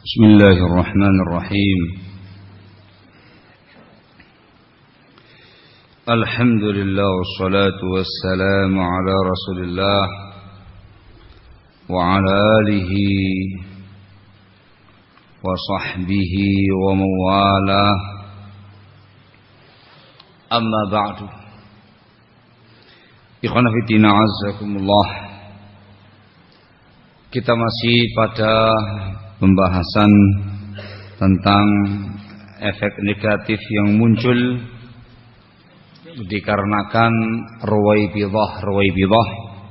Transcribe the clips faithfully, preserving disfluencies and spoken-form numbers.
Bismillahirrahmanirrahim. Alhamdulillah wassalatu wassalamu ala Rasulillah wa ala alihi wa sahbihi wa mawala. Amma ba'du. Ikhwan fillah azzakumullah. Kita masih pada pembahasan tentang efek negatif yang muncul dikarenakan ruwaibidah-ruwaibidah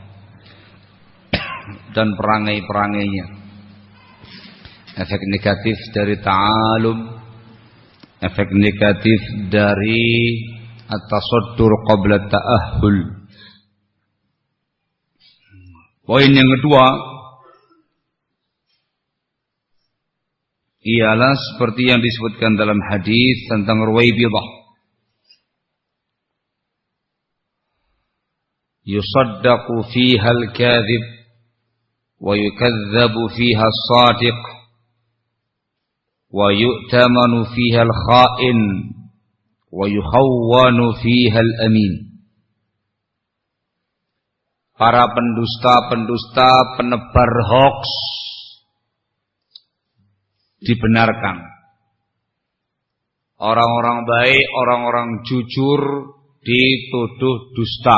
dan perangai-perangainya. Efek negatif dari ta'alum, efek negatif dari at-tasaddur qabla ta'ahhul. Poin yang kedua ialah seperti yang disebutkan dalam hadis tentang ruwaibidah. Yusaddaqu fiha al-kadhib wa yukadzabu fiha as-sadiq wa yu'tamanu fiha al-kha'in wa yukhawwanu fiha al-amin. Para pendusta-pendusta penebar hoax dibenarkan. Orang-orang baik, orang-orang jujur dituduh dusta.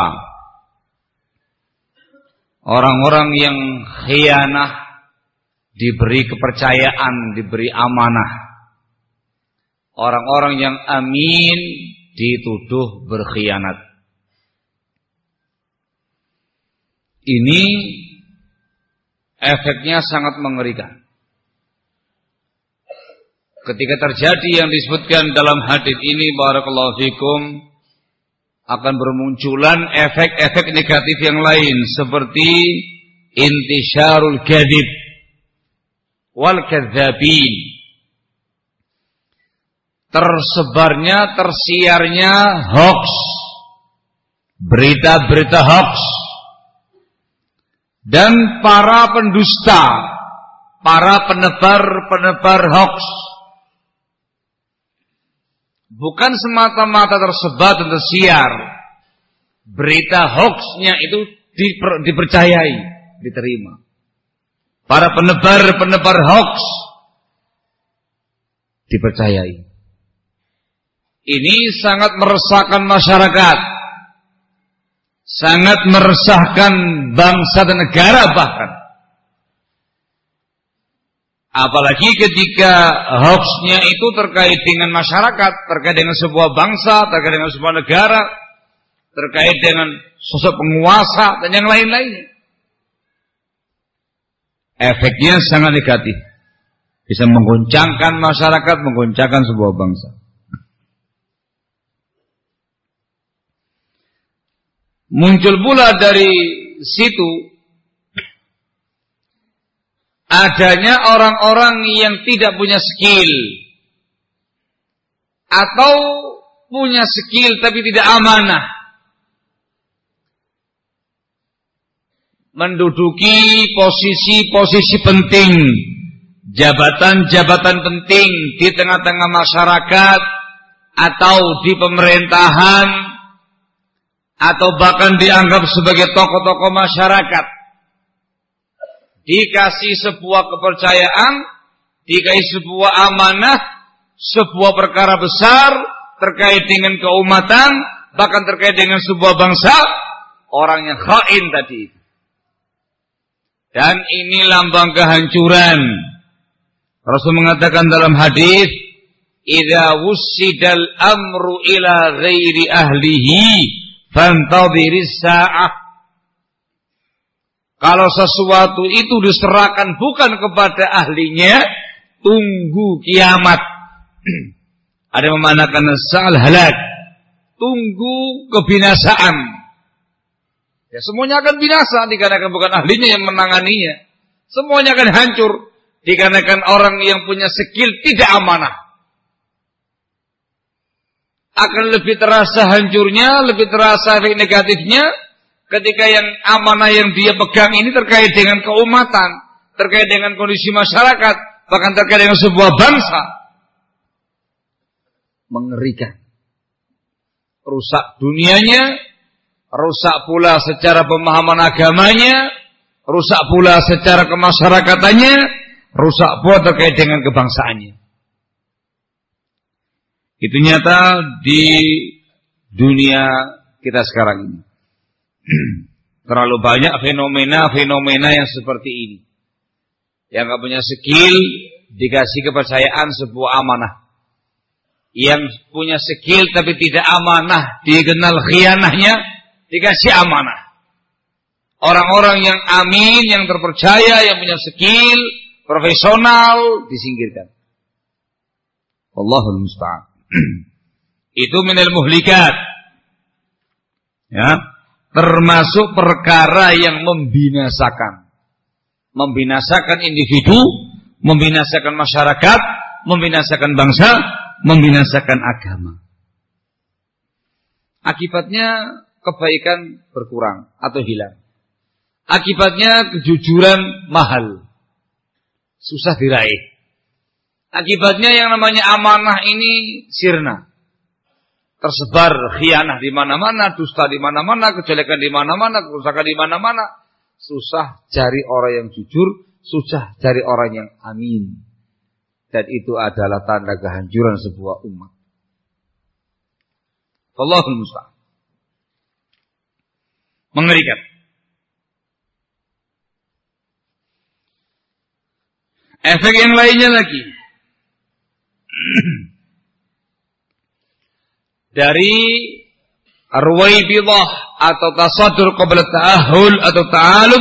Orang-orang yang khianah diberi kepercayaan, diberi amanah. Orang-orang yang amin dituduh berkhianat. Ini efeknya sangat mengerikan. Ketika terjadi yang disebutkan dalam hadis ini, barakallahu fikum, akan bermunculan efek-efek negatif yang lain seperti intisyarul kadzib wal kadzabin. Tersebarnya, tersiarnya hoax, berita-berita hoax, dan para pendusta, para penebar-penebar hoax. Bukan semata-mata tersebar dan tersiar, berita hoaxnya itu diper, dipercayai, diterima. Para penebar-penebar hoax dipercayai. Ini sangat meresahkan masyarakat, sangat meresahkan bangsa dan negara bahkan. Apalagi ketika hoaxnya itu terkait dengan masyarakat, terkait dengan sebuah bangsa, terkait dengan sebuah negara, terkait dengan sosok penguasa dan yang lain-lainnya. Efeknya sangat negatif. Bisa menggoncangkan masyarakat, menggoncangkan sebuah bangsa. Muncul pula dari situ adanya orang-orang yang tidak punya skill atau punya skill tapi tidak amanah, menduduki posisi-posisi penting, jabatan-jabatan penting di tengah-tengah masyarakat atau di pemerintahan atau bahkan dianggap sebagai tokoh-tokoh masyarakat. Dikasih sebuah kepercayaan, dikasih sebuah amanah, sebuah perkara besar terkait dengan keumatan, bahkan terkait dengan sebuah bangsa, orang yang khain tadi. Dan ini lambang kehancuran. Rasul mengatakan dalam hadis, "Idza wussidal amru ila ghairi ahlihi fantadhiris sa'ah." Kalau sesuatu itu diserahkan bukan kepada ahlinya, tunggu kiamat. Ada yang memanakan sa'al halak, tunggu kebinasaan. Ya, semuanya akan binasa dikarenakan bukan ahlinya yang menanganinya. Semuanya akan hancur dikarenakan orang yang punya skill tidak amanah. Akan lebih terasa hancurnya, lebih terasa efek negatifnya ketika yang amanah yang dia pegang ini terkait dengan keumatan, terkait dengan kondisi masyarakat, bahkan terkait dengan sebuah bangsa. Mengerikan. Rusak dunianya, rusak pula secara pemahaman agamanya, rusak pula secara kemasyarakatannya, rusak pula terkait dengan kebangsaannya. Itu nyata di dunia kita sekarang ini. Terlalu banyak fenomena-fenomena yang seperti ini. Yang gak punya skill dikasih kepercayaan sebuah amanah. Yang punya skill tapi tidak amanah, dikenal khianahnya, dikasih amanah. Orang-orang yang amin, yang terpercaya, yang punya skill, profesional, disingkirkan. Wallahul musta'an. Itu minal muhlikat. Ya, termasuk perkara yang membinasakan. Membinasakan individu, membinasakan masyarakat, membinasakan bangsa, membinasakan agama. Akibatnya kebaikan berkurang atau hilang. Akibatnya kejujuran mahal, susah diraih. Akibatnya yang namanya amanah ini sirna. Tersebar khianah di mana-mana, dusta di mana-mana, kejelekan di mana-mana, kerusakan di mana-mana. Susah cari orang yang jujur, susah cari orang yang amin. Dan itu adalah tanda kehancuran sebuah umat. Allahul musta'an. Mengerikan. Efek yang lainnya lagi. Dari ruwaibidah atau tasadur qabla ta'ahul atau ta'alum,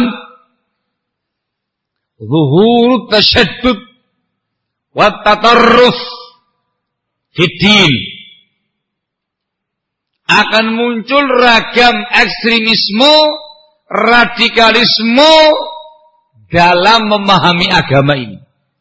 zuhur tashaddud wa tatarruf fid din. Akan muncul ragam ekstremisme, radikalisme dalam memahami agama ini.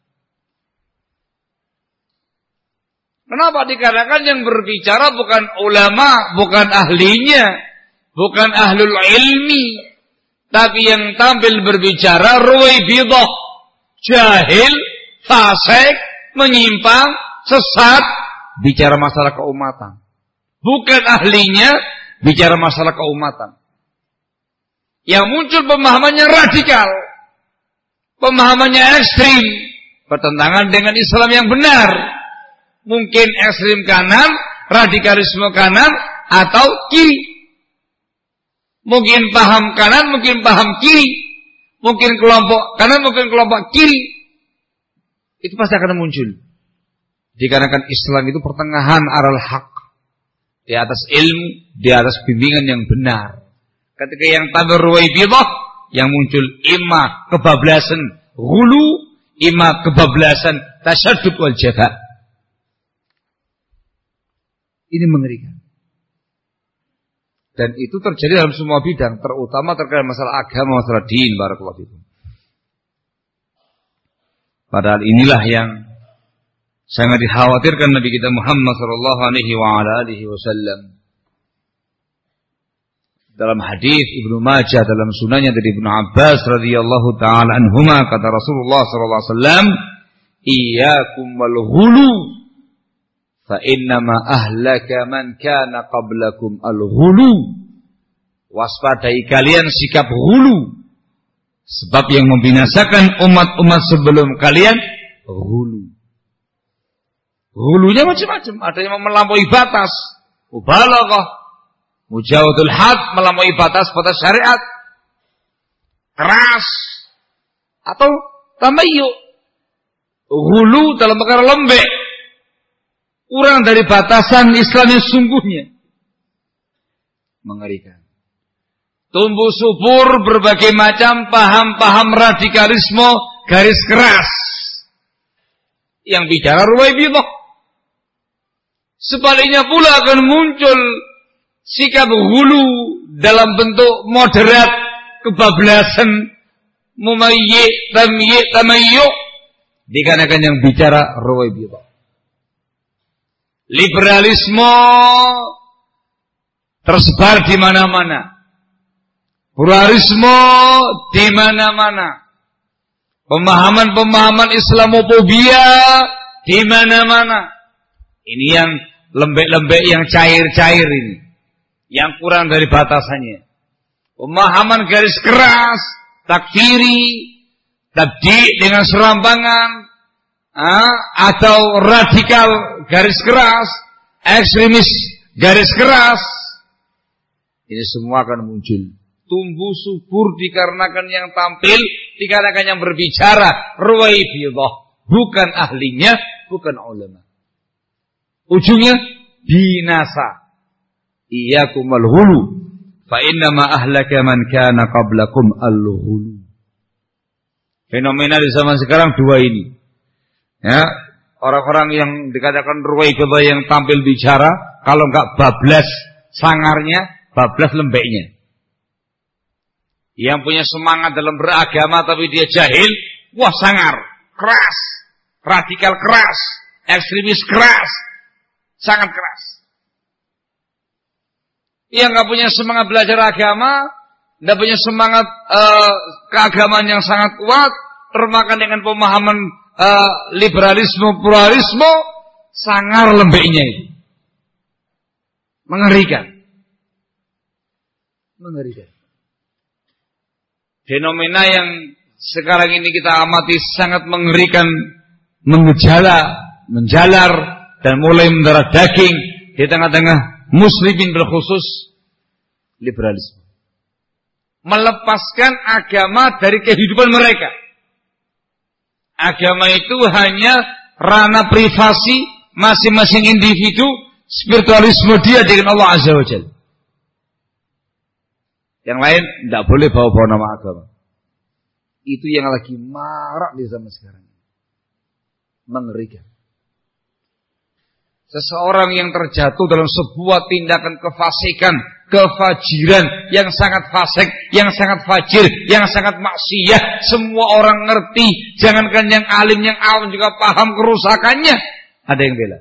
Kenapa? Dikarenakan yang berbicara bukan ulama, bukan ahlinya, bukan ahlul ilmi, tapi yang tampil berbicara ruwaibidah, jahil, fasik, menyimpang, sesat, bicara masalah keumatan. Bukan ahlinya, bicara masalah keumatan. Yang muncul pemahamannya radikal, pemahamannya ekstrim, bertentangan dengan Islam yang benar. Mungkin ekstrim kanan, radikalisme kanan, atau kiri. Mungkin paham kanan, mungkin paham kiri. Mungkin kelompok kanan, mungkin kelompok kiri. Itu pasti akan muncul. Dikarenakan Islam itu pertengahan aral haq. Di atas ilmu, di atas bimbingan yang benar. Ketika yang tampil ruwaibidah, yang muncul imma kebablasan ghulu, imma kebablasan tasyaddud wal jafa. Ini mengerikan. Dan itu terjadi dalam semua bidang, terutama terkait masalah agama, masalah din, barakallahu fikum. Padahal inilah yang sangat dikhawatirkan Nabi kita Muhammad sallallahu alaihi wasallam. Dalam hadis Ibnu Majah dalam sunannya dari Ibnu Abbas radhiyallahu taala anhuma, kata Rasulullah sallallahu alaihi wasallam, "Iyyakum wal ghulu, fa innama ahlaka man kana qablakum al-ghulu." Waspadai kalian sikap ghulu, sebab yang membinasakan umat-umat sebelum kalian ghulu. Ghulunya macam-macam, ada yang melampaui batas, mubalaghah, mujawazul had, melampaui batas-batas syariat, keras, atau tamayyu, ghulu dalam perkara lembek, kurang dari batasan Islam yang sungguhnya. Mengerikan. Tumbuh subur berbagai macam paham-paham radikalisme garis keras yang bicara ruwaibidah. Sebaliknya pula akan muncul sikap hulu dalam bentuk moderat, kebablasan, mumayyi, tamyi, tamayyu, dikarenakan yang bicara ruwaibidah. Liberalisme tersebar di mana-mana. Pluralisme di mana-mana. Pemahaman-pemahaman Islamofobia di mana-mana. Ini yang lembek-lembek, yang cair-cair ini. Yang kurang dari batasannya. Pemahaman garis keras, takfiri, tabdi dengan serampangan, ah, atau radikal garis keras, ekstremis garis keras. Ini semua akan muncul. Tumbuh subur dikarenakan yang tampil, dikarenakan yang berbicara ruwaibidah, bukan ahlinya, bukan ulama. Ujungnya binasa. Iyyakumal ghulu, fa innama ahlaka man kana qablakum al-ghulu. Fenomena di zaman sekarang dua ini. Ya, orang-orang yang dikatakan ruwaibidah yang tampil bicara, kalau enggak bablas sangarnya, bablas lembeknya. Yang punya semangat dalam beragama tapi dia jahil, wah sangar, keras, radikal keras, ekstremis keras, sangat keras. Yang nggak punya semangat belajar agama, nggak punya semangat uh, keagamaan yang sangat kuat, termakan dengan pemahaman uh, liberalisme, pluralisme, sangar lembeknya itu, mengerikan, mengerikan. Fenomena yang sekarang ini kita amati sangat mengerikan, mengejala, menjalar, dan mulai mendarah daging di tengah-tengah muslimin berkhusus liberalisme. Melepaskan agama dari kehidupan mereka. Agama itu hanya ranah privasi masing-masing individu, spiritualisme dia dengan Allah Azza wa Jalla. Yang lain tidak boleh bawa-bawa nama agama. Itu yang lagi marak di zaman sekarang. Mengerikan. Seseorang yang terjatuh dalam sebuah tindakan kefasikan, kefajiran yang sangat fasik, yang sangat fajir, yang sangat maksiat, semua orang ngerti, jangankan yang alim, yang awam juga paham kerusakannya. Ada yang bela.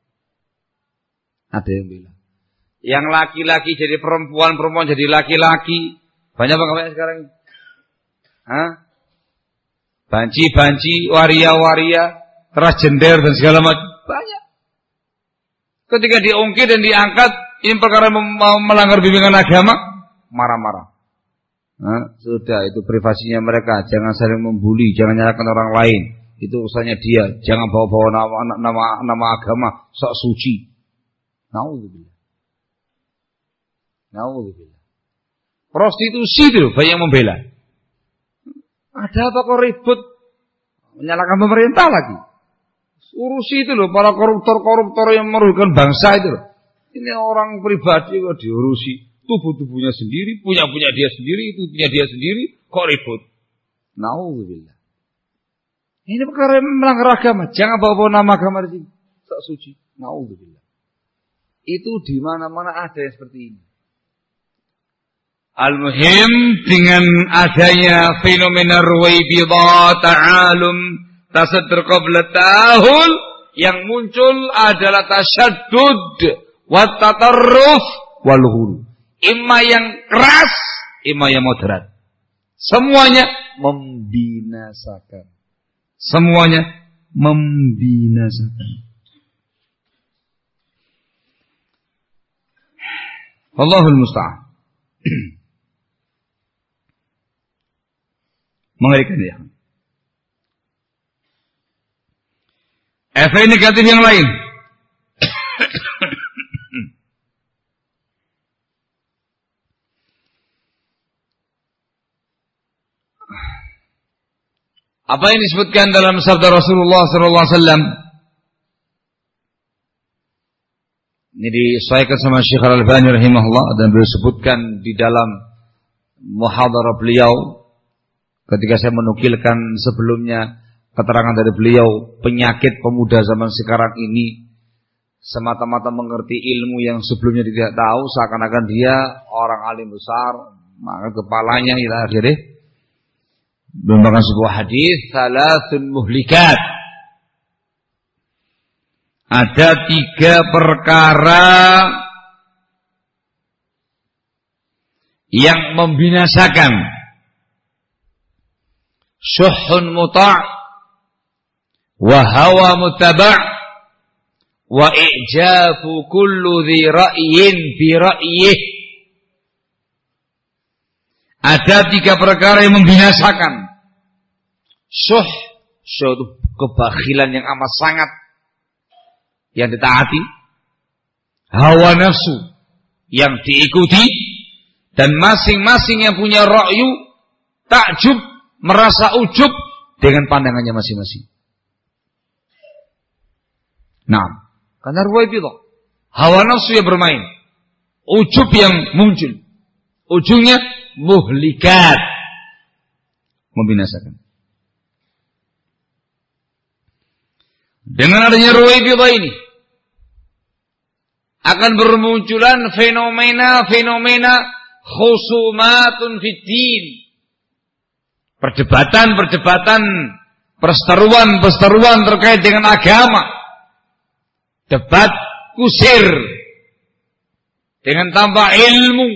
Ada yang bela. Yang laki-laki jadi perempuan, perempuan jadi laki-laki. Banyak banget sekarang ini. Hah? Banci-banci, waria-waria, transgender dan segala macam. Banyak. Ketika diungkit dan diangkat, ini perkara mem- melanggar bimbingan agama, marah-marah. Nah, sudah, itu privasinya mereka. Jangan saling membuli, jangan nyalakan orang lain. Itu urusannya dia. Jangan bawa-bawa nama, nama, nama agama, sok suci. Nauzubillah. Nauzubillah. Prostitusi itu banyak membela. Ada apa kok ribut? Menyalahkan pemerintah lagi. Urusi itu loh, para koruptor-koruptor yang merugikan bangsa itu loh. Ini orang pribadi kok diurusi. Tubuh-tubuhnya sendiri, punya-punya dia sendiri, itu punya dia sendiri, kok ribut? Nauzubillah. Ini perkara yang melanggar agama. Jangan bawa-bawa nama agama di sini. Tak suci. Nauzubillah. Itu di mana-mana ada yang seperti ini. Al-muhim dengan adanya fenomena ruwaibidah, ta'alum, tasaddur qabla ta'ahul, yang muncul adalah tasyaddud wa tatarruf wal ghulu. Imma yang keras, imma yang moderat. Semuanya membinasakan. Semuanya membinasakan. Allahul musta'an. Mengerikan ya. Efek negatif yang lain. Apa yang disebutkan dalam sabda Rasulullah sallallahu alaihi wasallam? Ini disesuaikan sama Syekh Al-Albani rahimahullah dan beliau sebutkan di dalam muhadarah beliau ketika saya menukilkan sebelumnya keterangan dari beliau, penyakit pemuda zaman sekarang ini semata-mata mengerti ilmu yang sebelumnya tidak tahu, seakan-akan dia orang alim besar, maka kepalanya ila akhirih membawakan sebuah hadis, salasun muhlikat. Ada tiga perkara yang membinasakan. syuhun muta' wa hawa muttaba' wa i'jafu kullu dhi ra'yin bi ra'yih. Ada tiga perkara yang membinasakan. Syuh, syuh itu kebakhilan yang amat sangat yang ditaati. Hawa nafsu yang diikuti. Dan masing-masing yang punya ra'yu takjub, merasa ujub dengan pandangannya masing-masing. Nah, karena ruwaibidah, hawa nafsu yang bermain, ujub yang muncul, ujungnya muhlikat, membinasakan. Dengan adanya ruwaibidah ini akan bermunculan fenomena-fenomena khusumatun fiddin, perdebatan-perdebatan, perseteruan-perseteruan terkait dengan agama, debat kusir dengan tanpa ilmu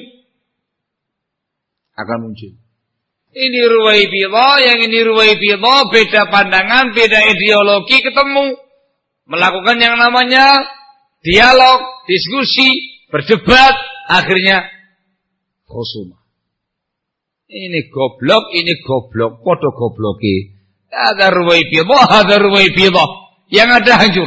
akan muncul. Ini ruwaibidah, yang ini ruwaibidah, beda pandangan, beda ideologi ketemu, melakukan yang namanya dialog, diskusi, berdebat, akhirnya khusumah. Ini goblok, ini goblok, podo gobloki. Ada ruwaibidah, ada ruwaibidah, yang ada hancur.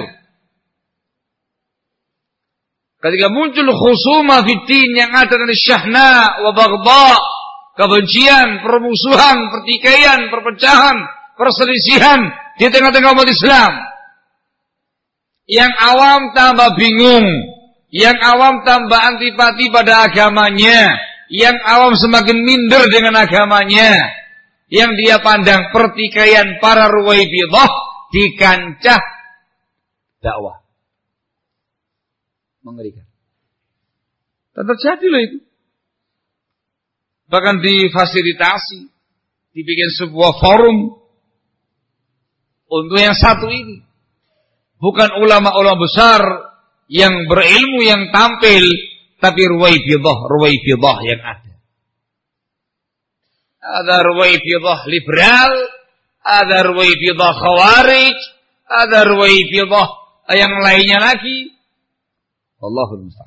Ketika muncul khusumah fiddin, yang ada dari syahna wa baghdha, kebencian, permusuhan, pertikaian, perpecahan, perselisihan di tengah-tengah umat Islam. Yang awam tambah bingung, yang awam tambah antipati pada agamanya, yang awam semakin minder dengan agamanya, yang dia pandang pertikaian para ruwaibidah di kancah dakwah. Mengerikan. Dan terjadi loh itu. Bahkan difasilitasi, dibikin sebuah forum untuk yang satu ini. Bukan ulama-ulama besar yang berilmu yang tampil, tapi ruwaibidah, ruwaibidah yang ada. Ada ruwaibidah liberal, ada ruwaibidah khawarij, ada ruwaibidah yang lainnya lagi. Allahul musta'an.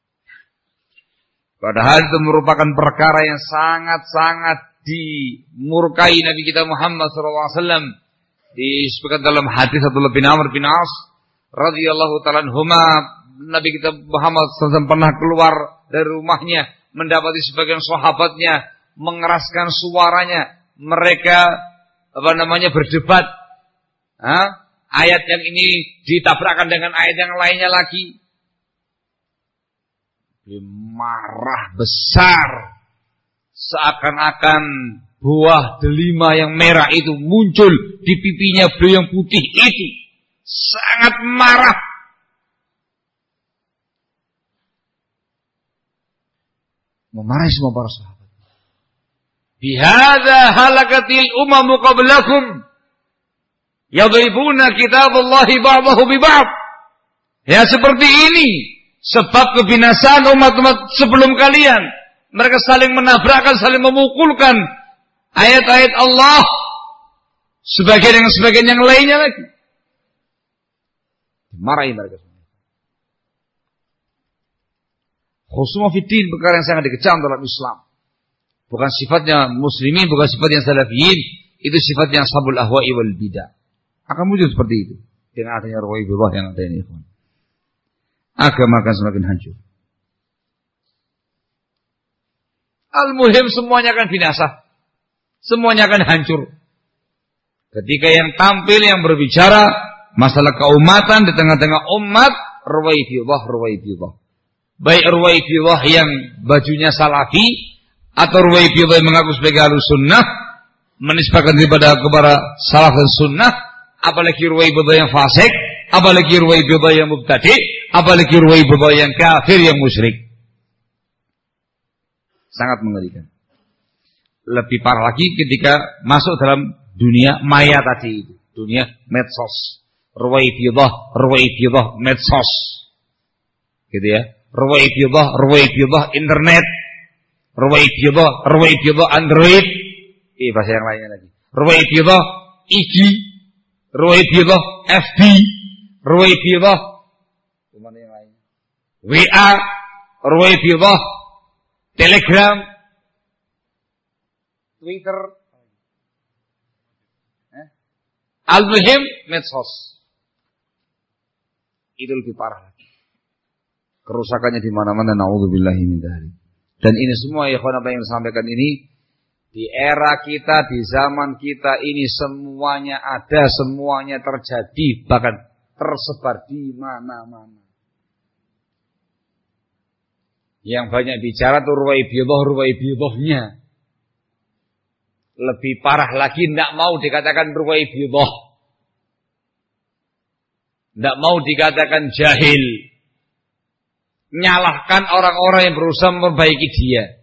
Padahal itu merupakan perkara yang sangat-sangat dimurkai Nabi kita Muhammad sallallahu alaihi wasallam. Disebutkan dalam hadis Abdullah bin Amr bin As radhiyallahu ta'ala anhuma, Nabi kita Muhammad sallallahu alaihi wasallam pernah keluar dari rumahnya, mendapati sebagian sahabatnya mengeraskan suaranya, mereka apa namanya berdebat. Hah? Ayat yang ini ditabrakkan dengan ayat yang lainnya lagi. Marah besar, seakan-akan buah delima yang merah itu muncul di pipinya beliau yang putih itu, sangat marah. Memarahi semua para sahabat. Bihadza halakatil umamu qablakum yadribuna kitaballahi ba'dahu bi ba'd. Ya seperti ini sebab kebinasaan umat-umat sebelum kalian. Mereka saling menabrakkan, saling memukulkan ayat-ayat Allah sebagian dengan sebagian yang lainnya lagi. Dimarahi mereka semua. Khusumah fiddin perkara yang sangat dikecam dalam Islam. Bukan sifatnya muslimin, bukan sifatnya salafiyin, itu sifatnya ashabul ahwa'i wal bidah. Akan muncul seperti itu dengan adanya ruwaibidah yang ada ini. Agama akan semakin hancur. Al-muhim semuanya akan binasa. Semuanya akan hancur. Ketika yang tampil, yang berbicara masalah keumatan di tengah-tengah umat, ruwaibidah, ruwaibidah. Baik ruwaibidah yang bajunya salafi, atau ruwaibidah yang mengaku sebagai ahlus sunnah, menisbahkan kepada kepada salaf dan sunnah, apalagi ruwaibidah yang fasik, apalagi ruwaibidah yang mubtadi', apalagi ruwaibidah yang kafir, yang musyrik. Sangat mengerikan. Lebih parah lagi ketika masuk dalam dunia maya tadi itu, dunia medsos. Ruwaibidah, ruwaibidah medsos. Gitu ya. Ruwaibidah, ruwaibidah internet. Ruwaibidah, ruwaibidah Android. Eh bahasa yang lainnya lagi. Ruwaibidah I G, Ruwaibidah F B, Ruwaibidah W A, Ruwaibidah Telegram, Twitter, eh? Al-Muhim medsos. Itu lebih parah lagi. Kerusakannya di mana-mana, naudzubillahi min dzalik. Dan ini semua ya ikhwan apa yang disampaikan ini di era kita, di zaman kita ini semuanya ada, semuanya terjadi, bahkan tersebar di mana-mana. Yang banyak bicara tuh ruwaibidah, ruwaibidahnya. Lebih parah lagi, tidak mau dikatakan ruwaibidah. Tidak mau dikatakan jahil. Nyalahkan orang-orang yang berusaha memperbaiki dia.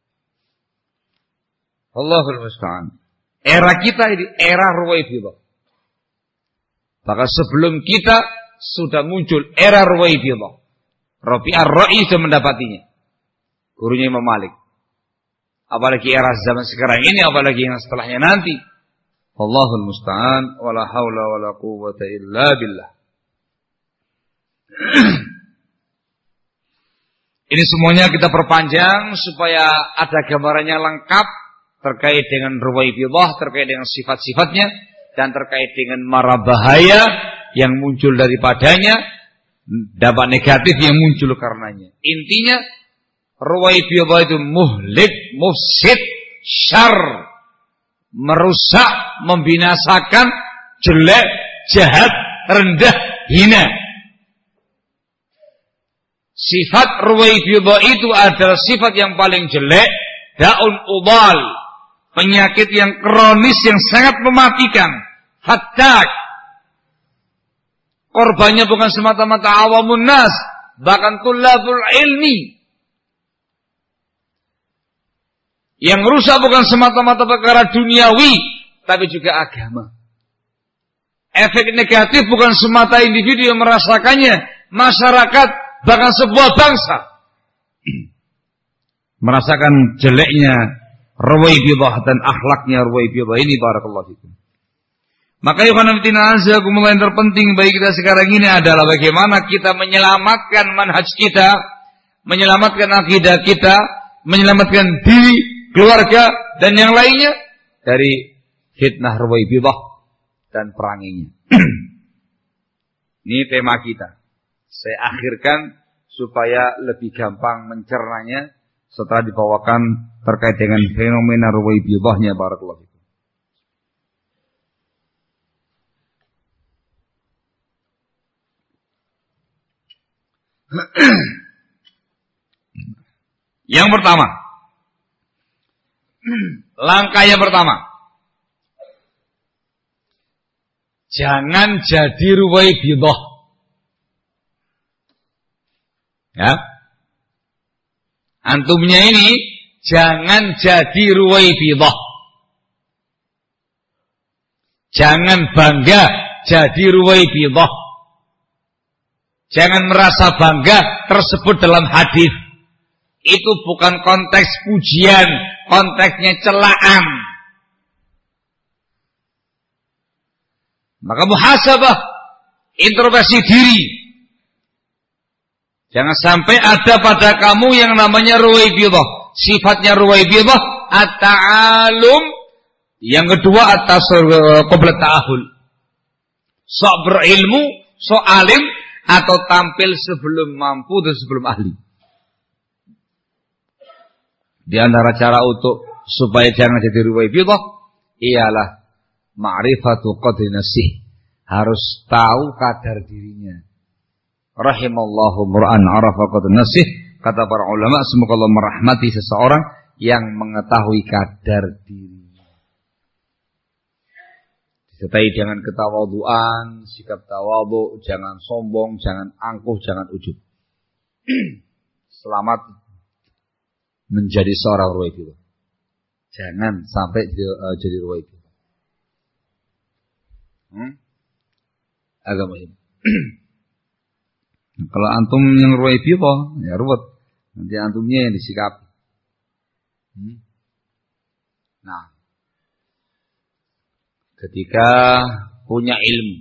Allahul musta'an. Era kita ini era ruwaibidah. Maka sebelum kita sudah muncul era ruwaibidah. Rabi' ar-Ra'i sudah mendapatinya. Gurunya Imam Malik. Apalagi era zaman sekarang ini, apalagi yang setelahnya nanti. Allahul musta'an. Wala hawla wala quwwata illa billah. Ini semuanya kita perpanjang supaya ada gambarannya lengkap terkait dengan ruwaibidah, terkait dengan sifat-sifatnya, dan terkait dengan mara bahaya yang muncul daripadanya, dampak negatif yang muncul karenanya. Intinya ruwaibidah itu muhlik, mufsid, syar, merusak, membinasakan, jelek, jahat, rendah, hina. Sifat ruwaibidah itu adalah sifat yang paling jelek, daun udal, penyakit yang kronis yang sangat mematikan, fatak. Korbannya bukan semata-mata awamun nas, bahkan tullabul ilmi. Yang rusak bukan semata-mata perkara duniawi, tapi juga agama. Efek negatif bukan semata individu yang merasakannya, masyarakat, bahkan sebuah bangsa merasakan jeleknya ruwaibidah dan akhlaknya ruwaibidah ini. Barakallahu fikum. Maka yang terpenting bagi kita sekarang ini adalah bagaimana kita menyelamatkan manhaj kita, menyelamatkan akidah kita, menyelamatkan diri, keluarga, dan yang lainnya dari fitnah ruwaibidah dan peranginya. Ini tema kita. Saya akhirkan supaya lebih gampang mencernanya setelah dibawakan terkait dengan fenomena ruwaibidahnya. Barakallahu fikum. Yang pertama, langkah yang pertama, jangan jadi ruwaibidah. Ya, antumnya ini jangan jadi ruwaibidah. Jangan bangga jadi ruwaibidah. Jangan merasa bangga tersebut dalam hadis. Itu bukan konteks pujian, konteksnya celaan. Maka muhasabah, introspeksi diri. Jangan sampai ada pada kamu yang namanya ruwaibidah. Sifatnya ruwaibidah at-ta'alum. Yang kedua atas qabla ta'ahul. Sok berilmu, sok alim, atau tampil sebelum mampu dan sebelum ahli. Di antara cara untuk supaya jangan jadi ruwaibidah ialah ma'rifatu qadri nafsih. Harus tahu kadar dirinya. Rahimallahu mur'an arafa qadri nafsih. Kata para ulama, semoga Allah merahmati seseorang yang mengetahui kadar dirinya. Disertai dengan ketawaduan, sikap tawadhu, jangan sombong, jangan angkuh, jangan ujub. Selamat menjadi seorang ruwaibidah. Jangan sampai jadi, uh, jadi ruwaibidah. Hmm? Agak muhim. Kalau antum yang ruwaibidah, ya ruwet. Nanti antumnya yang disikapi. Hmm? Nah, ketika punya ilmu,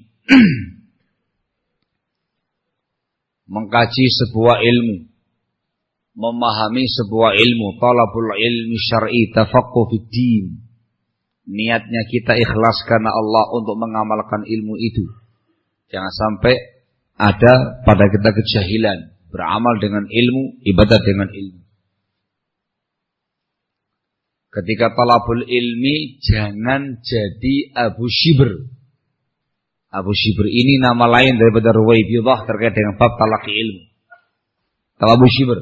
mengkaji sebuah ilmu, memahami sebuah ilmu, talabul ilmi syar'i, tafaqquh fid din. Niatnya kita ikhlas karena Allah untuk mengamalkan ilmu itu. Jangan sampai ada pada kita kejahilan, beramal dengan ilmu, ibadah dengan ilmu. Ketika talabul ilmi, jangan jadi Abu Shibr. Abu Shibr ini nama lain daripada Ruwaibidah terkait dengan bab talaqi ilmu. Abu Shibr.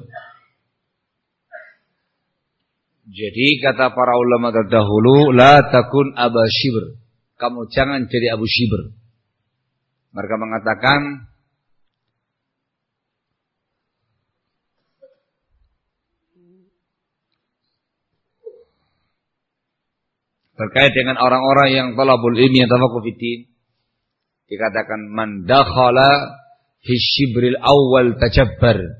Jadi kata para ulama terdahulu, la takun Abu Shibr. Kamu jangan jadi Abu Shibr. Mereka mengatakan, terkait dengan orang-orang yang talabul ilmi yang tafaqquh fid din, dikatakan man dakhala fi syibril awwal tajabbar.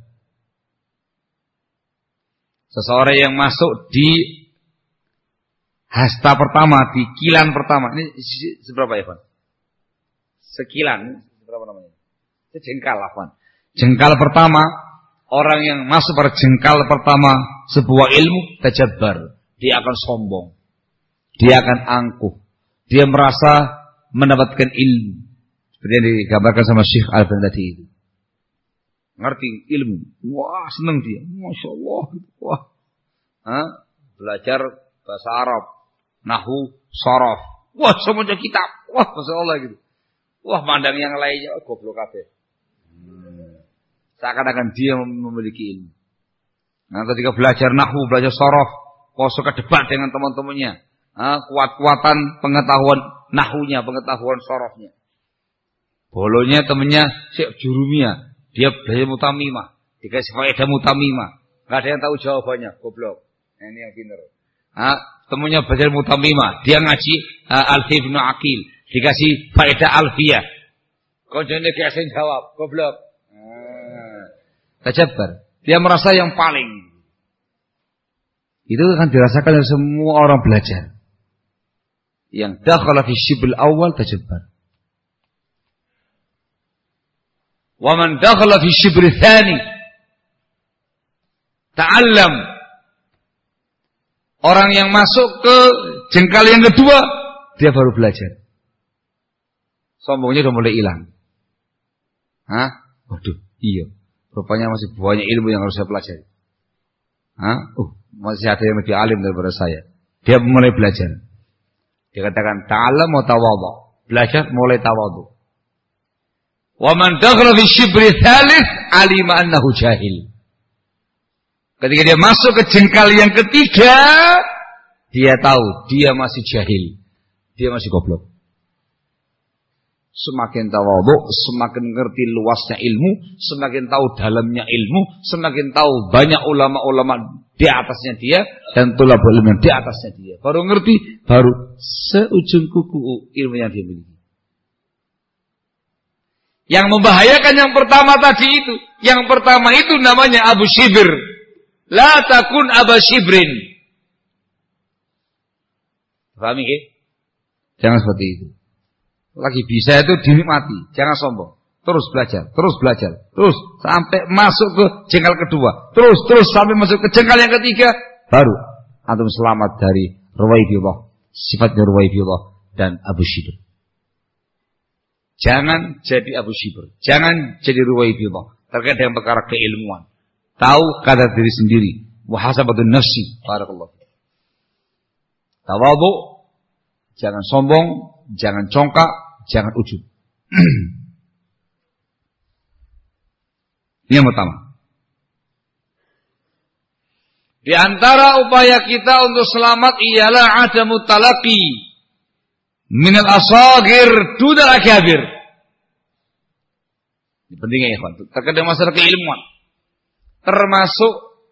Seseorang yang masuk di hasta pertama, di kilan pertama. Ini seberapa ya, Pak? Sekilan, berapa namanya? Sejengkal, Pak. Jengkal pertama, orang yang masuk pada jengkal pertama sebuah ilmu, tajabbar. Dia akan sombong. Dia akan angkuh. Dia merasa mendapatkan ilmu. Seperti yang digambarkan sama Syekh Al-Albani tadi itu. Ngerti ilmu. Wah, senang dia. Masya Allah. Wah. Hah? Belajar bahasa Arab. Nahwu, sharaf. Wah, semuanya kitab. Wah, Masya Allah gitu. Wah, mandang yang lainnya. Oh, goblok kabeh. Hmm. Seakan-akan dia memiliki ilmu. Nah, ketika belajar nahwu, belajar sharaf, kau suka debat dengan teman-temannya. Ah, kuat-kuatan pengetahuan nahunya, pengetahuan sorofnya. Bolonya temennya Syekh Jurumiyah, dia belajar mutamimah, dikasih faedah mutamimah, nggak ada yang tahu jawabannya, goblok. Nah, ini yang pintar. Ah, temennya belajar mutamimah, dia ngaji uh, Alfiyah bin Aqil, dikasih faedah Alfiyah. Konjone kasih jawab, goblok. Ah, tajabbar. Dia merasa yang paling. Itu akan dirasakan oleh semua orang belajar. Yang dakhala fi syibril awal tajabbar. Wa man dakhala fi syibril tsani ta'allam. Orang yang masuk ke jengkal yang kedua, dia baru belajar. Sombongnya udah mulai hilang. Hah? Waduh, iya. Rupanya masih banyak ilmu yang harus saya pelajari. Hah? Oh, masih ada yang lebih alim daripada saya. Dia mulai belajar. Dia katakan ta'allam wa tawadhu. Belajar mulai tawadhu. Wa man dakhala fi syibri tsalits alima annahu jahil. Ketika dia masuk ke jengkal yang ketiga, dia tahu dia masih jahil. Dia masih goblok. Semakin tawadhu, semakin ngerti luasnya ilmu, semakin tahu dalamnya ilmu, semakin tahu banyak ulama-ulama di atasnya dia dan tulabul ilmu di atasnya dia. Baru ngerti, baru seujung kuku ilmu yang dia miliki. Yang membahayakan yang pertama tadi itu, yang pertama itu namanya Abu Shibr. La takun Abu Shibrin. Paham ya? Jangan seperti itu. Lagi bisa itu dinikmati, jangan sombong. Terus belajar, terus belajar, terus sampai masuk ke jengkal kedua, terus terus sampai masuk ke jengkal yang ketiga, baru antum selamat dari Ruwaibidah, sifatnya Ruwaibidah dan Abu Shibr. Jangan jadi Abu Shibr, jangan jadi Ruwaibidah terkait dengan perkara keilmuan. Tahu kadar diri sendiri, muhasabatun nafsi. Barakallahu. Tawadhu, jangan sombong, jangan congkak, jangan ujub. Ini yang pertama. Di antara upaya kita untuk selamat ialah adamu talaqi minal asagir dunal akabir. Ini pentingnya ya, kawan. Terkait dengan masalah keilmuan. Termasuk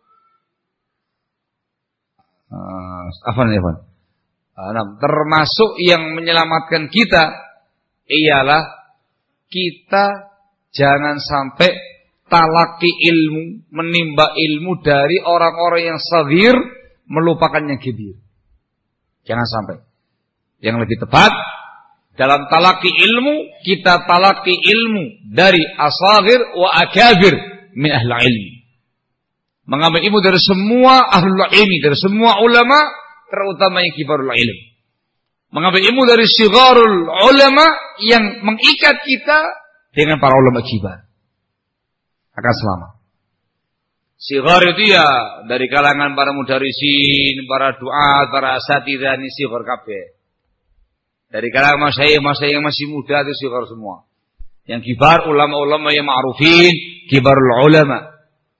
uh, apa nih, kawan? Uh, termasuk yang menyelamatkan kita ialah kita jangan sampai talaki ilmu, menimba ilmu dari orang-orang yang saghir, melupakan yang kibir. Jangan sampai. Yang lebih tepat, Dalam talaki ilmu, kita talaki ilmu dari asagir wa akabir min ahli ilmi. Mengambil ilmu dari semua ahlul ilmi, dari semua ulama, terutama yang kibarul ilm. Mengambil ilmu dari sigharul ulama yang mengikat kita dengan para ulama kibar. Akan selamat. Sighar itu ya dari kalangan para mudarisin, para duat, para asatidzah, ini sighar kabeh. Dari kalangan masyayikh-masyayikh yang masih muda itu sighar semua. Yang kibar ulama-ulama yang ma'rufin, kibarul ulama.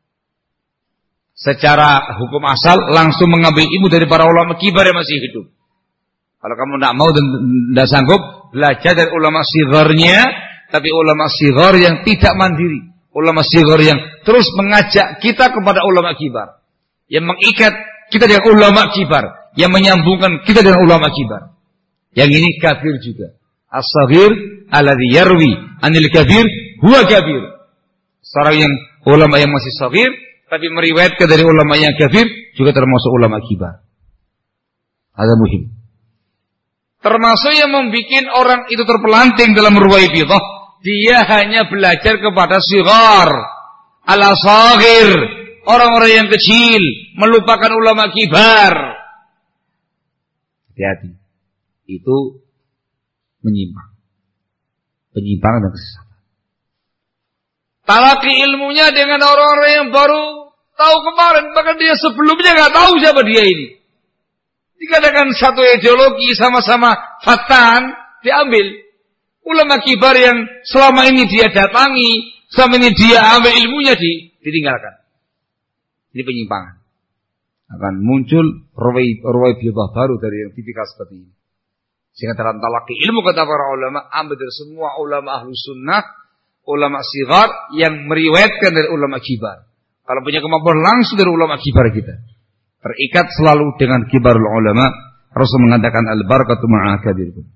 Secara hukum asal langsung mengambil ilmu dari para ulama kibar yang masih hidup. Kalau kamu tidak mau dan tidak sanggup, belajar dari ulama sigharnya, tapi ulama sighar yang tidak mandiri. Ulama sighar yang terus mengajak kita kepada ulama kibar. Yang mengikat kita dengan ulama kibar. Yang menyambungkan kita dengan ulama kibar. Yang ini kafir juga. As-saghir alladhi yarwi anil kabir huwa kabir. Seorang yang ulama yang masih saghir tapi meriwayatkan dari ulama yang kafir juga termasuk ulama kibar. Ada muhim. Termasuk yang membuat orang itu terpelanting dalam ruwaibidah. Dia hanya belajar kepada sighar, al-asagir, orang-orang yang kecil, melupakan ulama kibar. Hati-hati. Itu menyimpang. Penyimpangan dan kesesatan. Talaki ilmunya dengan orang-orang yang baru tahu kemarin, bahkan dia sebelumnya nggak tahu siapa dia ini. Dikatakan satu ideologi sama-sama fatan, diambil. Ulama kibar yang selama ini dia datangi, selama ini dia ambil ilmunya di, ditinggalkan. Ini penyimpangan. Akan muncul ruwaibidah baru dari yang tipikal seperti ini. Sehingga dalam talaki ilmu kata para ulama, ambil dari semua ulama ahlu sunnah, ulama sighar yang meriwayatkan dari ulama kibar. Kalau punya kemampuan langsung dari ulama kibar kita. Terikat selalu dengan kibarul ulama. Rasul mengatakan al-barakatu ma'a kabirikum.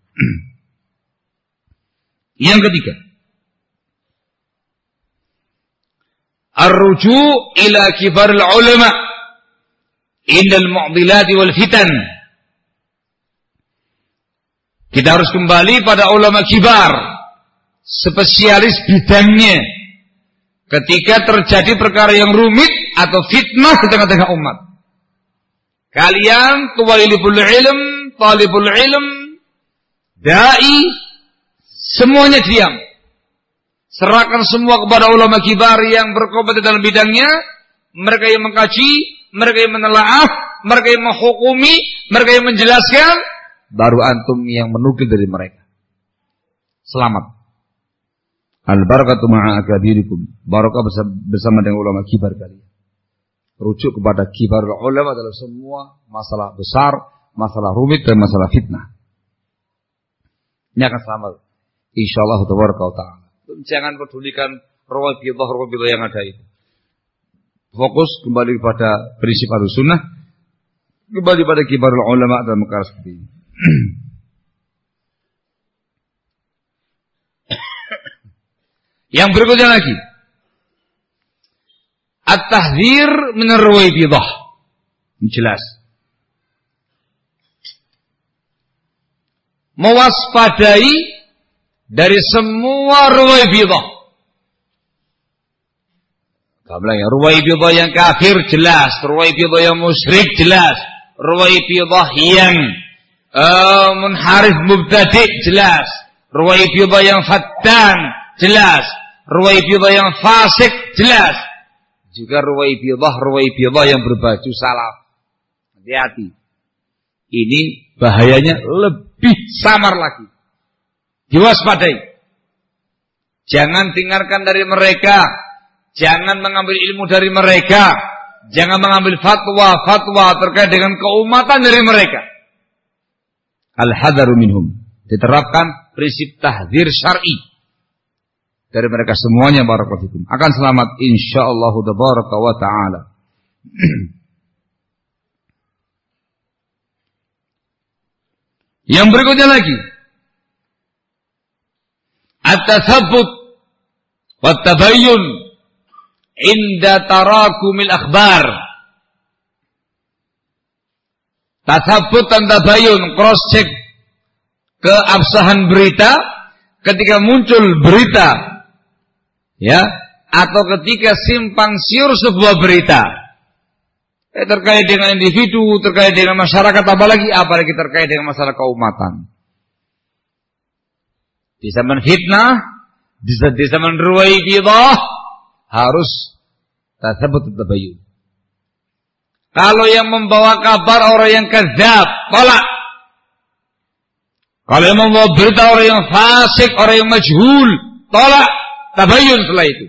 Yang ketiga, ar-ruju' ila kibarul ulama indal mu'dilati wal fitan. Kita harus kembali pada ulama kibar, spesialis bidangnya. Ketika terjadi perkara yang rumit atau fitnah di tengah-tengah umat. Kalian tuwalibul ilm, talibul ilm, dai, semuanya diam. Serahkan semua kepada ulama kibar yang berkompeten dalam bidangnya. Mereka yang mengkaji, mereka yang menelaah, mereka yang menghukumi, mereka yang menjelaskan. Baru antum yang menukil dari mereka. Selamat. Al-barakatu ma'a akabirikum. Barakah bersama dengan ulama kibar kalian. Rujuk kepada kibar ulama dalam semua masalah besar, masalah rumit dan masalah fitnah. Ini akan selamat. InsyaAllah ta'ala. Jangan pedulikan ruwaibidah-ruwaibidah yang ada itu. Fokus kembali pada prinsip Ahlussunnah, kembali pada kibarul ulama dan perkara seperti ini. Yang berikutnya lagi, at-tahdzir min ar-ruwaibidah. Jelas. Mewaspadai dari semua ruwaibidah. Kabla yang ruwaibidah yang kafir jelas, ruwaibidah yang musyrik jelas, ruwaibidah yang uh, munharif mubtadi' jelas, ruwaibidah yang fattan jelas, ruwaibidah yang fasik jelas. Juga ruwaibidah ruwaibidah yang berbaju salaf. Hati-hati. Ini bahayanya lebih samar lagi. Diwaspadai. Jangan dengarkan dari mereka. Jangan mengambil ilmu dari mereka. Jangan mengambil fatwa-fatwa terkait dengan keumatan dari mereka. Al-hadaru minhum. Diterapkan prinsip tahdzir syar'i dari mereka semuanya. Barakallahu fikum. Akan selamat insyaallah tabaraka wa ta'ala. Yang berikutnya lagi, at-tathabbut wa tabayyun inda tarakumil akhbar. Tathabbut dan tabayyun, cross check, keabsahan berita ketika muncul berita, ya, atau ketika simpang siur sebuah berita, eh, terkait dengan individu, terkait dengan masyarakat, apalagi apalagi terkait dengan masalah keumatan. Di zaman fitnah, di, di zaman ruwaibidah, harus tatsabut tabayyun. Kalau yang membawa kabar orang yang kadzab, tolak. Kalau yang membawa berita orang yang fasik, orang yang majhul, tolak. Tabayyun setelah itu.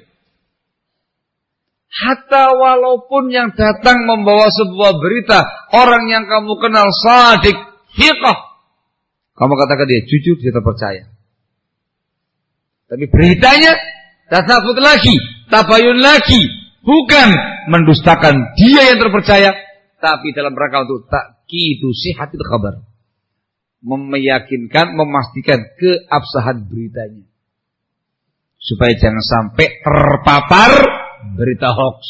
Hatta walaupun yang datang membawa sebuah berita, orang yang kamu kenal sadik, thiqah, kamu katakan dia jujur, dia terpercaya. Tapi beritanya tatsabut lagi, tabayyun lagi, bukan mendustakan dia yang terpercaya, tapi dalam rangka untuk takidu sihhatil khabar, meyakinkan, memastikan keabsahan beritanya, supaya jangan sampai terpapar berita hoax.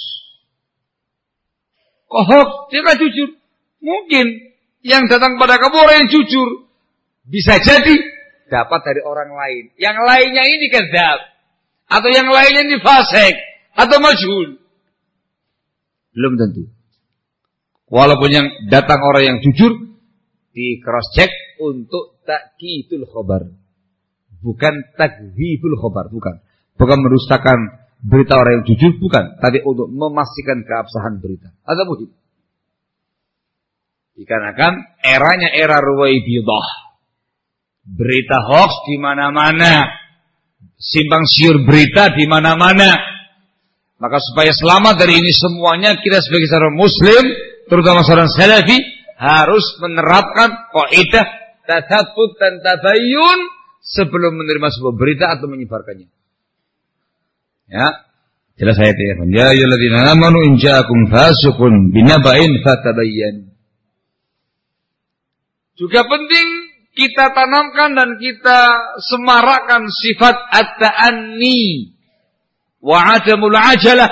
Kok hoax? Dia kan jujur. Mungkin yang datang pada kamu orang yang jujur, bisa jadi dapat dari orang lain. Yang lainnya ini kadzab, atau yang lainnya ini fasik atau majhul. Belum tentu. Walaupun yang datang orang yang jujur, di cross check untuk takyidul khabar, bukan takdzibul khabar, bukan. Bukan merustakan berita orang yang jujur, bukan, tapi untuk memastikan keabsahan berita. Ada muhim. Dikarenakan eranya era ruwaibidah. Berita hoax di mana-mana, simpang siur berita di mana-mana. Maka supaya selamat dari ini semuanya, kita sebagai seorang muslim, terutama seorang salafi, harus menerapkan kaidah tatsabut dan tabayyun sebelum menerima sebuah berita atau menyebarkannya. Ya, jelas ayat ya. Ya ayyuhalladzina amanu in ja'akum fasiqun binaba'in fatabayyanu. Juga penting kita tanamkan dan kita semarakkan sifat at-ta'anni wa adamul ajalah.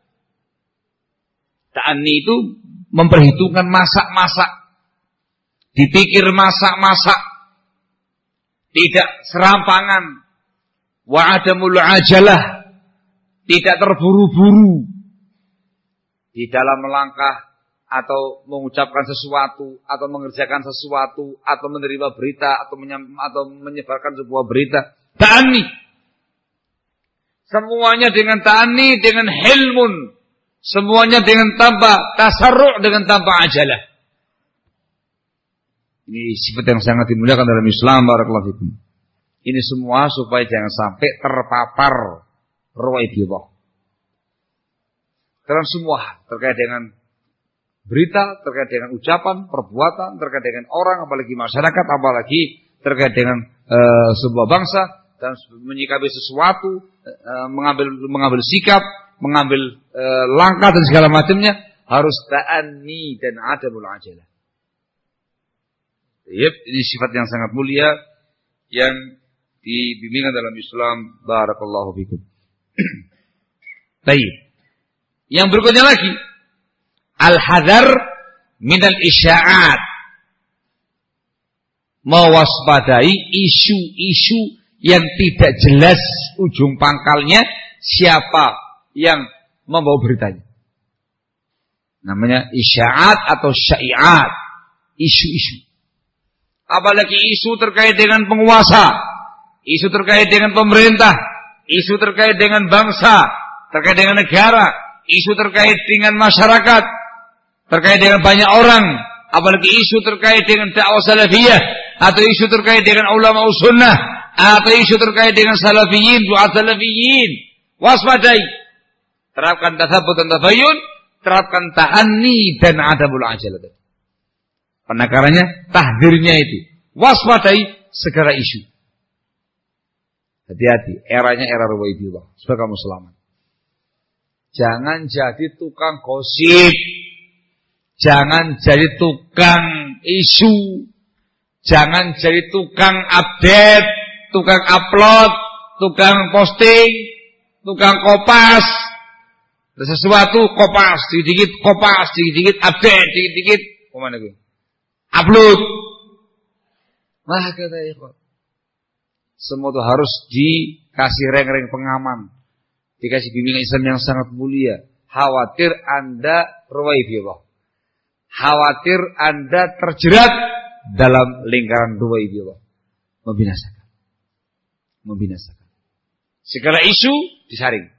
Ta'anni itu memperhitungkan masak-masak, dipikir masak-masak, tidak serampangan. Wa adamul ajalah, tidak terburu-buru di dalam melangkah atau mengucapkan sesuatu, atau mengerjakan sesuatu, atau menerima berita, atau, menyam, atau menyebarkan sebuah berita. Ta'anni. Semuanya dengan ta'anni, dengan hilmun. Semuanya dengan tanpa tasarru', dengan tanpa ajalah. Ini sifat yang sangat dimuliakan dalam Islam. Barakallahu fikum. Ini semua supaya jangan sampai terpapar ruwaibidah. Dalam semua terkait dengan berita, terkait dengan ucapan, perbuatan, terkait dengan orang, apalagi masyarakat, apalagi terkait dengan e, sebuah bangsa, dan menyikapi sesuatu, e, mengambil mengambil sikap, mengambil e, langkah dan segala macamnya, harus ta'anni dan adamul ajalah. Yep, ini sifat yang sangat mulia yang dibimbingan dalam Islam. Barakallahu fikum. Baik. Yang berikutnya lagi, al-hadar minal isya'at, mewaspadai isu-isu yang tidak jelas ujung pangkalnya, siapa yang membawa beritanya. Namanya isya'at atau syai'at, isu-isu. Apalagi isu terkait dengan penguasa, isu terkait dengan pemerintah, isu terkait dengan bangsa, terkait dengan negara, isu terkait dengan masyarakat, terkait dengan banyak orang, apalagi isu terkait dengan dakwah salafiyah, atau isu terkait dengan ulama sunnah, atau isu terkait dengan salafiyin, du'a salafiyin. Waspadai. Terapkan tatsabut dan tabayyun, terapkan ta'anni dan adabul ajalah. Penakarannya, tahdzirnya itu. Waspadai segala isu. Hati-hati, eranya era ruwaibidah. Supaya kamu selamat. Jangan jadi tukang gosip. Jangan jadi tukang isu. Jangan jadi tukang update, tukang upload, tukang posting, tukang kopas. Sesuatu kopas, dikit-dikit kopas, dikit-dikit update, dikit-dikit kemana gue? Upload. Wah kata ikhwan, semua itu harus dikasih reng-reng pengaman, dikasih bimbingan Islam yang sangat mulia. Khawatir Anda ruwaibiyah, khawatir Anda terjerat dalam lingkaran ruwaibiyah, membinasakan, membinasakan. Segala isu disaring.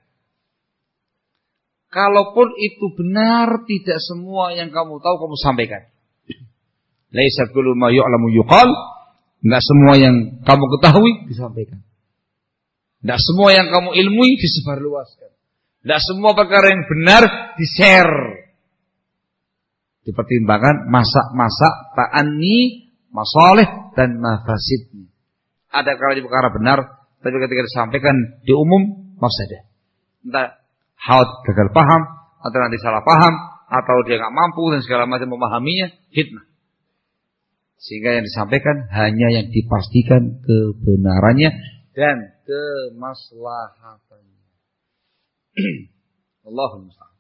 Kalaupun itu benar, tidak semua yang kamu tahu kamu sampaikan. Laisa kullu ma yu'lamu yuqal. Enggak semua yang kamu ketahui disampaikan. Enggak semua yang kamu ilmui disebarluaskan. Enggak semua perkara yang benar di-share. Dipertimbangkan masak-masak ta'anni, masalih dan mafasidnya. Ada kalanya perkara benar, tapi ketika disampaikan di umum mafsadah. Entah haud gagal paham, atau nanti salah paham, atau dia enggak mampu dan segala macam memahaminya, fitnah. Sehingga yang disampaikan hanya yang dipastikan kebenarannya dan kemaslahatannya. Allahumma musta'an.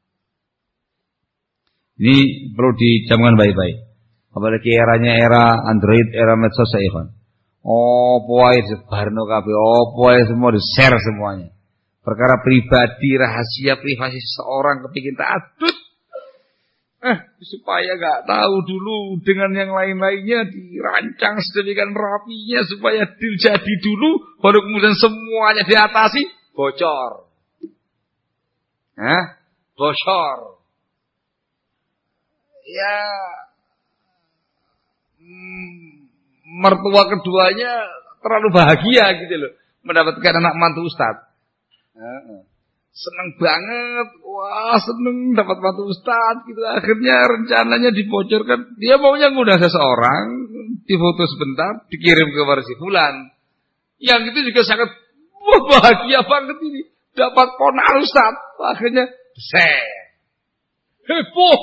Ini perlu dicamkan baik-baik. Apalagi eranya era Android, era medsos saya. Oh, poai sebarno kabeh, oh poai semua di-share semuanya. Perkara pribadi, rahasia privasi seseorang kepingin ta'adud. Eh, supaya gak tahu dulu dengan yang lain-lainnya dirancang sedemikian rapinya supaya terjadi dulu, baru kemudian semuanya diatasi, bocor. Hah? Bocor. Ya, hmm, mertua keduanya terlalu bahagia gitu loh, mendapatkan anak mantu ustadz. Seneng banget, wah seneng dapat mantu ustadz gitu. Akhirnya rencananya dibocorkan. Dia maunya ngundang seseorang, difoto sebentar, dikirim ke si fulan. Yang itu juga sangat wah, bahagia banget ini, dapat ponakan ustadz. Akhirnya share, heboh,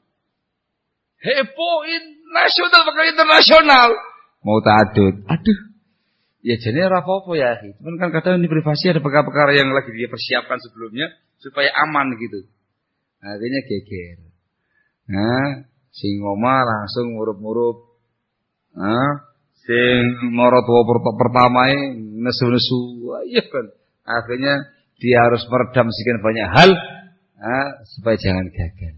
heboh nasional bahkan internasional. Mau ta'adud, aduh. Ya jadi apa-apa ya, cuman kan kadang ini privasi ada perkara-perkara yang lagi dia persiapkan sebelumnya supaya aman gitu. Akhirnya geger. Nah, sing ngoma langsung murup-murup. Nah, sing moro tua pertama nesu-nesu, iya kan. Akhirnya dia harus meredam sekian banyak hal, nah, supaya jangan gagal.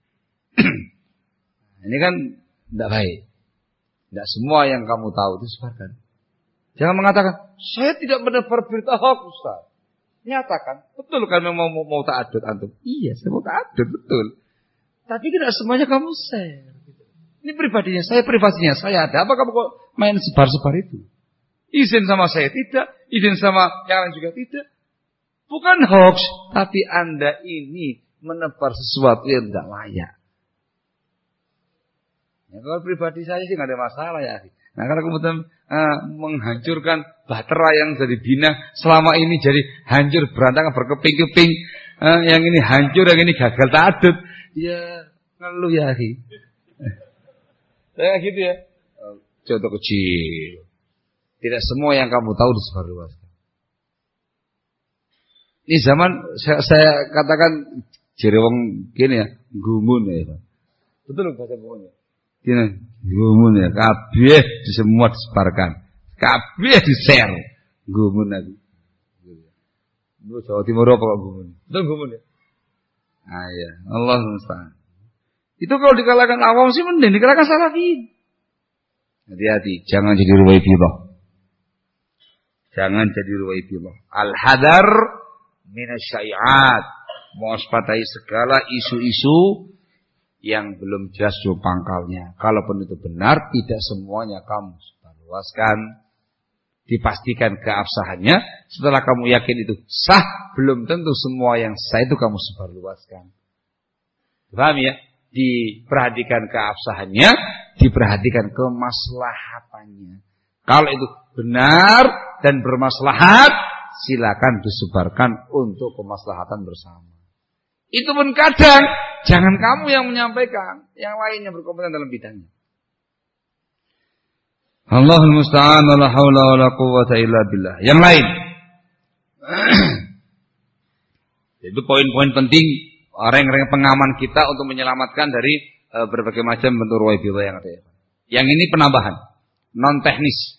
Ini kan tidak baik. Tidak semua yang kamu tahu itu sebarkan. Jangan mengatakan, saya tidak menebar berita hoax, Ustaz. Nyatakan, betul kan memang mau, mau ta'adud antum? Iya, saya mau ta'adud, betul. Tapi tidak semuanya kamu share. Ini pribadinya, saya privasinya, saya ada. Apa kamu kok main sebar-sebar itu? Izin sama saya tidak, izin sama yang lain juga tidak. Bukan hoax, tapi Anda ini menebar sesuatu yang tidak layak. Ya, kalau pribadi saya sih nggak ada masalah ya. Nah, kalau kemudian uh, menghancurkan bahtera yang jadi bina selama ini jadi hancur berantakan berkeping-keping, uh, yang ini hancur, yang ini gagal ta'adud, ya ngeluh ya akhi. Kayak gitu ya. Contoh kecil. Tidak semua yang kamu tahu disebarluaskan. Ini zaman saya, saya katakan jerewong gini ya, gumun ya. Betul bahasa pokoknya. Gini, gumun ya, kabeh di semua disebarkan, kabeh di-share, gumun lagi. Lu Jawa Timur apa kok gumun? Betul gumun ya? Ah ya, Allah musta'an. Itu kalau dikalahkan awam sih mending, dikalahkan salafi. Hati-hati, jangan jadi ruwaibiyah. Jangan jadi ruwaibiyah. Al-hadar minasyai'at. Mewaspadai segala isu-isu yang belum jelas jauh pangkalnya. Kalaupun itu benar, tidak semuanya kamu sebarluaskan. Dipastikan keabsahannya. Setelah kamu yakin itu sah, belum tentu semua yang sah itu kamu sebarluaskan. Paham ya? Diperhatikan keabsahannya, diperhatikan kemaslahatannya. Kalau itu benar dan bermaslahat, silakan disebarkan untuk kemaslahatan bersama. Itu pun kadang jangan kamu yang menyampaikan, yang lainnya berkompeten dalam bidangnya. Allahul musta'an, la haula wala quwwata illa billah. Yang lain. Itu poin-poin penting reng-reng pengaman kita untuk menyelamatkan dari uh, berbagai macam bentuk ruwaibiyah yang ada. Yang ini penambahan. non teknis.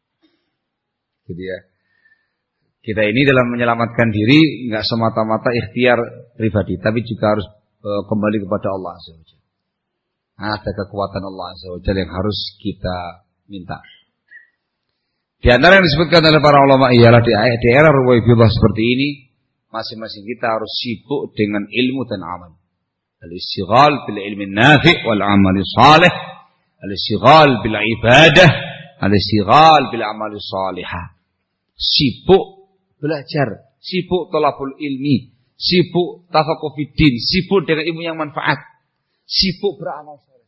Gitu ya. Kita ini dalam menyelamatkan diri enggak semata-mata ikhtiar pribadi, tapi juga harus e, kembali kepada Allah Azza wa Jalla. Ada kekuatan Allah Azza wa Jalla yang harus kita minta. Di antara yang disebutkan oleh para ulama ialah di, di era ruwaibiyah seperti ini, masing-masing kita harus sibuk dengan ilmu dan amal. Al-istighal bil ilmi nafi' wal amali salih, al-istighal bil ibadah, al-istighal bil amali salihah. Sibuk belajar, sibuk thalabul ilmi, sibuk tafaqquh fiddin, sibuk dengan ilmu yang manfaat, sibuk beramal saleh.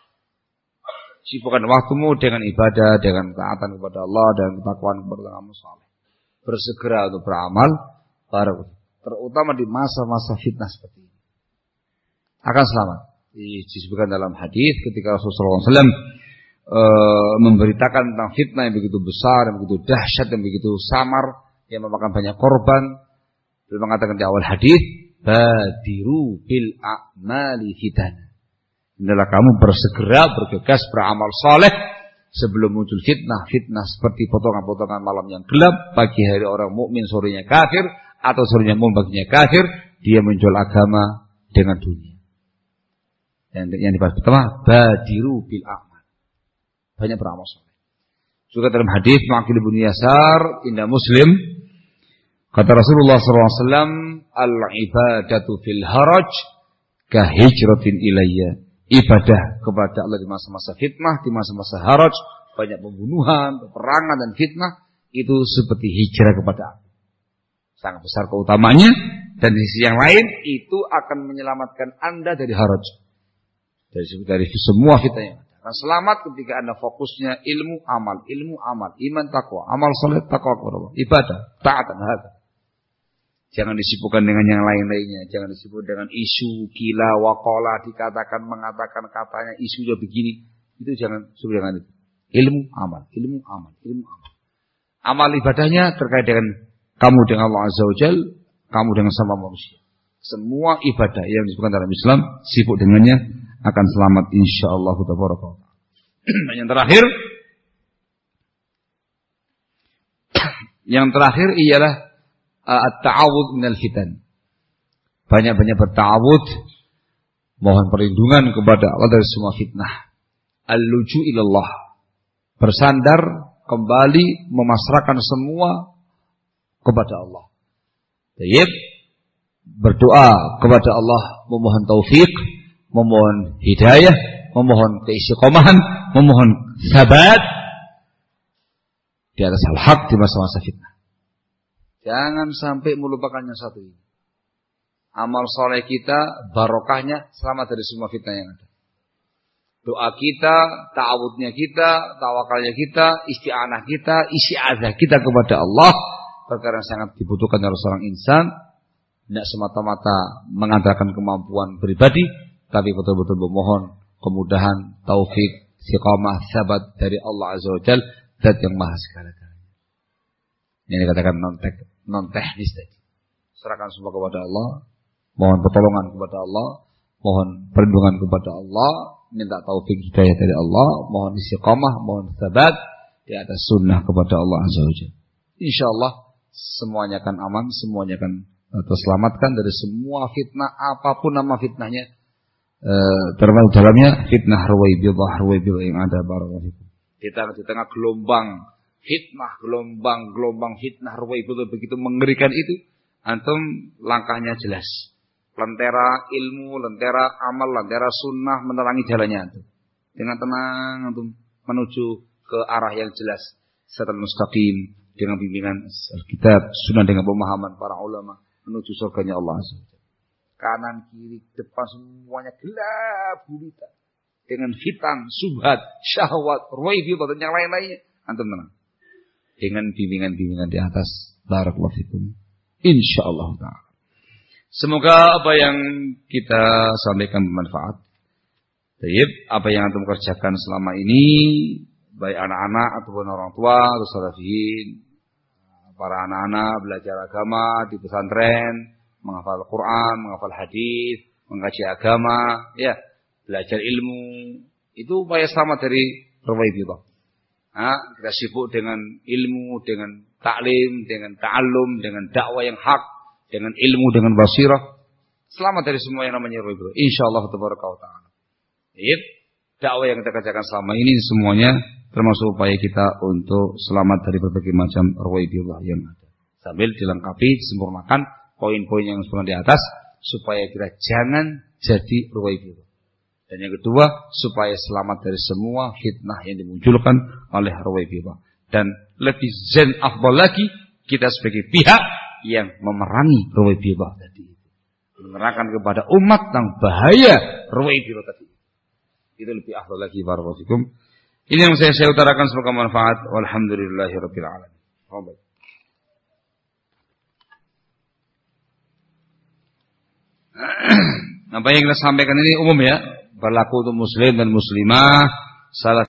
Sibukkan waktumu dengan ibadah, dengan taatan kepada Allah dan ketakwaan kepada amal saleh. Bersegera untuk beramal, terutama di masa-masa fitnah seperti ini. Akan selamat. Disebutkan dalam hadis ketika Rasulullah shallallahu alaihi wasallam e, memberitakan tentang fitnah yang begitu besar, yang begitu dahsyat, yang begitu samar, yang memakan banyak korban. Beliau mengatakan di awal hadis, badiru bil a'mali fitan. Hendaklah kamu bersegera bergegas beramal saleh sebelum muncul fitnah. Fitnah seperti potongan-potongan malam yang gelap, pagi hari orang mukmin, sorenya kafir, atau sorenya mukmin, paginya kafir. Dia menjual agama dengan dunia. Yang, yang dibahas pertama, badiru bil a'mal. Banyak beramal saleh. Juga dalam hadis Ma'qil bin Yasar inda Muslim, kata Rasulullah shallallahu alaihi wasallam, al-ibadatu fil haraj ka hijratin ilayya. Ibadah kepada Allah di masa-masa fitnah, di masa-masa haraj, banyak pembunuhan, peperangan dan fitnah, itu seperti hijrah kepada aku. Sangat besar keutamanya, dan di sisi yang lain itu akan menyelamatkan Anda dari haraj, dari, dari semua fitnah yang ada. Akan selamat ketika Anda fokusnya ilmu, amal, ilmu, amal, iman, takwa, amal soleh, takwa kepada Allah, ibadah, taat dan hati. Jangan disibukkan dengan yang lain-lainnya. Jangan disibukkan dengan isu, kila, wakola, dikatakan, mengatakan katanya, isunya begini. Itu jangan, jangan itu. Ilmu, amal, ilmu, amal, ilmu, amal. Amal ibadahnya terkait dengan kamu dengan Allah Azza wa Jalla, kamu dengan sama manusia. Semua ibadah yang disebutkan dalam Islam, sibuk dengannya, akan selamat insyaallah. Yang terakhir, yang terakhir ialah at-ta'awudz minal fitan. Banyak-banyak berta'awudz, mohon perlindungan kepada Allah dari semua fitnah. Al-luju ilallah, bersandar kembali, memasrahkan semua kepada Allah. Baik, berdoa kepada Allah, memohon taufik, memohon hidayah, memohon keistiqomahan, memohon sabat di atas al-haq di masa-masa fitnah. Jangan sampai melupakan yang satu ini. Amal soleh kita, barokahnya selamat dari semua fitnah yang ada. Doa kita, ta'awudnya kita, tawakalnya kita, isti'anah kita, isti'adzah kita kepada Allah, perkara yang sangat dibutuhkan oleh seorang insan. Tidak semata-mata mengandalkan kemampuan pribadi, tapi betul-betul memohon kemudahan, taufik, istiqamah, sabat dari Allah Azza wa Jalla, Zat yang maha segala-galanya. Ini dikatakan non-teknis. non-teknis tadi. Serahkan semua kepada Allah, mohon pertolongan kepada Allah, mohon perlindungan kepada Allah, minta taufik hidayah dari Allah, mohon istiqamah, mohon sabat di atas sunnah kepada Allah Azza wa Jalla. Insyaallah semuanya akan aman, semuanya akan terselamatkan dari semua fitnah, apapun nama fitnahnya, e, termasuk dalamnya fitnah ruwaibiyah, ruwaibiyah yang ada barakallahu fikum. Kita di tengah gelombang fitnah, gelombang-gelombang fitnah ruwaibiyah begitu mengerikan itu, antum langkahnya jelas. Lentera ilmu, lentera amal, lentera sunnah menerangi jalannya antum. Dengan tenang antum menuju ke arah yang jelas, siratal mustaqim, dengan bimbingan Alkitab, sunnah, dengan pemahaman para ulama menuju surganya Allah Subhanahu wa taala. Kanan, kiri, depan semuanya gelap gulita dengan fitan, subhat, syahwat, ruwaibiyah dan yang lain-lainnya. Antum tenang. Dengan bimbingan-bimbingan di atas. Barakallahu fikum. Insyaallah ta'ala. Semoga apa yang kita sampaikan bermanfaat. Baik, apa yang antum kerjakan selama ini, baik anak-anak ataupun orang tua, atau salafiyin, para anak-anak belajar agama di pesantren, menghafal Quran, menghafal hadis, mengkaji agama, ya, belajar ilmu, itu upaya selamat dari ruwaibiyah. Ha, kita sibuk dengan ilmu, dengan taklim, dengan ta'allum, dengan dakwah yang hak, dengan ilmu, dengan basirah. Selamat dari semua yang namanya ruwai bid'ah. Insyaallah tabaraka wa taala. Baik, dakwah yang kita kerjakan selama ini semuanya termasuk upaya kita untuk selamat dari berbagai macam ruwai bid'ah yang ada. Sambil dilengkapi, disempurnakan poin-poin yang sebelum di atas supaya kita jangan jadi ruwai bid'ah. Dan yang kedua, supaya selamat dari semua fitnah yang dimunculkan oleh ruwai bid'ah. Dan lebih zen afdal lagi, kita sebagai pihak yang memerangi ruwai bid'ah tadi. Menerangkan kepada umat tentang bahaya ruwai bid'ah tadi. Itu lebih afdal lagi, barakallahu fikum. Ini yang saya, saya utarakan semoga manfaat. Walhamdulillahirabbil alamin. Baik. Apa yang kita sampaikan ini umum ya, berlaku untuk muslim dan muslimah. Salah